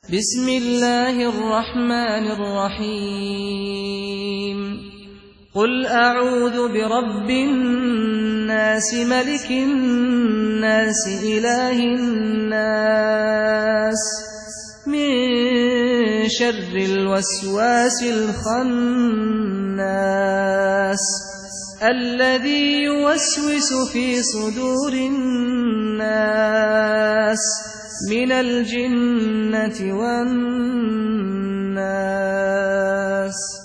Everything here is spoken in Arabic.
بسم الله الرحمن الرحيم قل أعوذ برب الناس ملك الناس إله الناس من شر الوسواس الخناس الذي يوسوس في صدور الناس من الجنة والناس.